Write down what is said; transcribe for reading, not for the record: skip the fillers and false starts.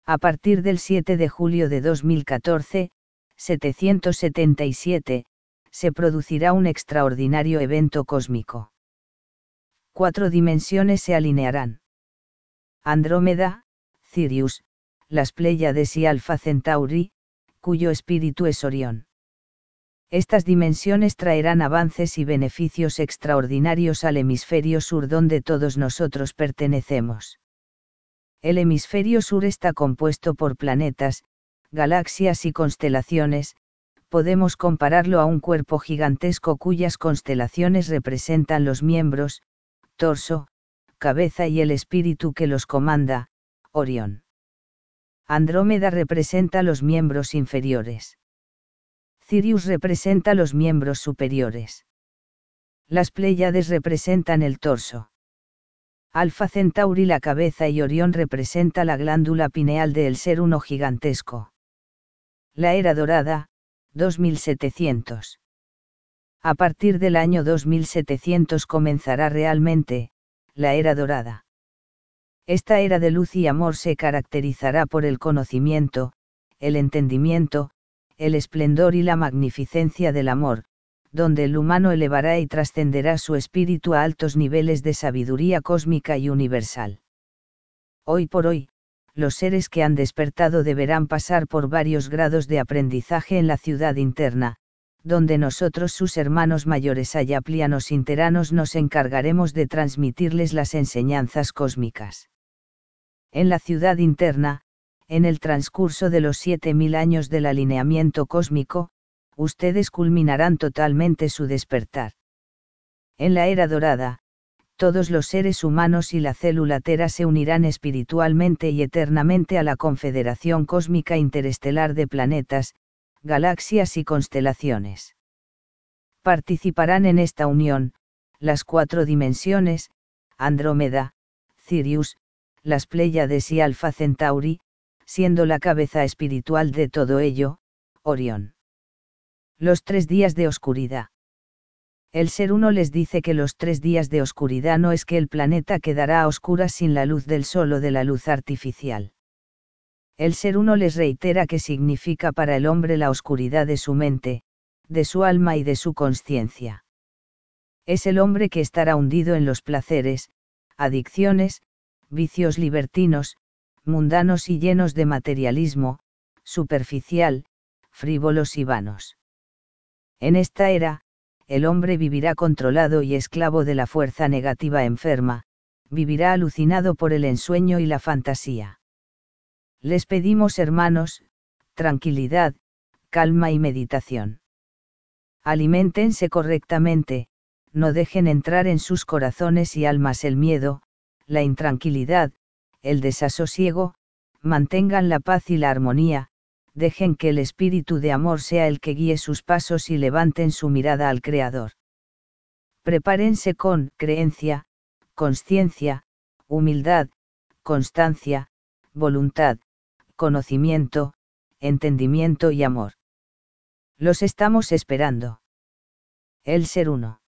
A partir del 7 de julio de 2014, 777, se producirá un extraordinario evento cósmico. 4 dimensiones se alinearán. Andrómeda, Sirius, las Pléyades y Alfa Centauri, cuyo espíritu es Orión. Estas dimensiones traerán avances y beneficios extraordinarios al hemisferio sur donde todos nosotros pertenecemos. El hemisferio sur está compuesto por planetas, galaxias y constelaciones. Podemos compararlo a un cuerpo gigantesco cuyas constelaciones representan los miembros, torso, cabeza y el espíritu que los comanda, Orión. Andrómeda representa los miembros inferiores. Sirius representa los miembros superiores. Las Pléyades representan el torso. Alfa Centauri la cabeza y Orión representa la glándula pineal del ser uno gigantesco. La Era Dorada, 2700. A partir del año 2700 comenzará realmente, la Era Dorada. Esta era de luz y amor se caracterizará por el conocimiento, el entendimiento, el esplendor y la magnificencia del amor, donde el humano elevará y trascenderá su espíritu a altos niveles de sabiduría cósmica y universal. Hoy por hoy, los seres que han despertado deberán pasar por varios grados de aprendizaje en la ciudad interna, donde nosotros sus hermanos mayores ayaplianos interanos nos encargaremos de transmitirles las enseñanzas cósmicas. En la ciudad interna, en el transcurso de los 7000 años del alineamiento cósmico, ustedes culminarán totalmente su despertar. En la Era Dorada, todos los seres humanos y la célula Tera se unirán espiritualmente y eternamente a la Confederación Cósmica Interestelar de Planetas, Galaxias y Constelaciones. Participarán en esta unión, las 4 dimensiones, Andrómeda, Sirius, las Pléyades y Alfa Centauri, siendo la cabeza espiritual de todo ello, Orión. Los 3 días de oscuridad. El ser uno les dice que los 3 días de oscuridad no es que el planeta quedará a oscuras sin la luz del sol o de la luz artificial. El ser uno les reitera que significa para el hombre la oscuridad de su mente, de su alma y de su conciencia. Es el hombre que estará hundido en los placeres, adicciones, vicios libertinos, mundanos y llenos de materialismo, superficial, frívolos y vanos. En esta era, el hombre vivirá controlado y esclavo de la fuerza negativa enferma, vivirá alucinado por el ensueño y la fantasía. Les pedimos, hermanos, tranquilidad, calma y meditación. Aliméntense correctamente, no dejen entrar en sus corazones y almas el miedo, la intranquilidad, el desasosiego, mantengan la paz y la armonía, dejen que el espíritu de amor sea el que guíe sus pasos y levanten su mirada al Creador. Prepárense con creencia, consciencia, humildad, constancia, voluntad, conocimiento, entendimiento y amor. Los estamos esperando. El ser uno.